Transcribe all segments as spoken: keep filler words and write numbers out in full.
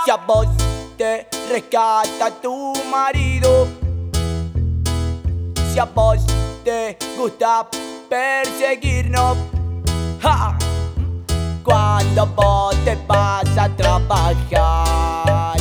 Si a vos te rescata tu marido, si a vos te gusta perseguirnos, ¡ja! Cuando vos te vas a trabajar,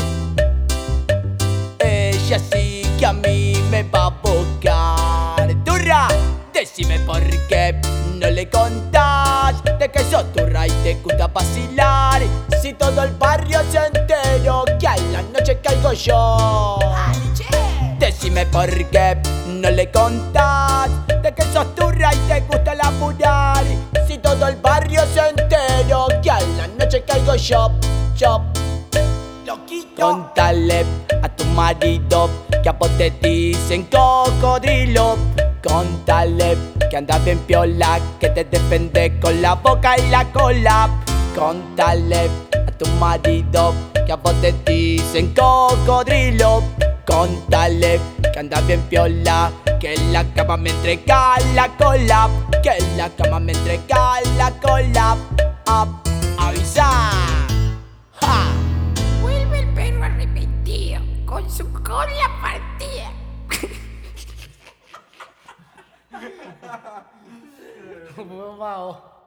ella sí que a mí me va a buscar. Turra, decime por qué no le contás de que sos turra y te gusta vacilar. Si todo el barrio se enteró que a la noche caigo yo. Decime por qué no le contás de que sos turra y te gusta laburar. Si todo el barrio se enteró que a la noche caigo yo, yo. Loquito. Contale a tu marido que a vos te dicen cocodrilo. Contale que andas bien piola, que te defiende con la boca y la cola. Contale a tu marido que a vos te dicen cocodrilo. Contale que andas bien piola, que en la cama me entrega la cola, que en la cama me entrega la cola. Ah, avisa. ¡Ja! Vuelve el perro arrepentido con su cola partida. Wow.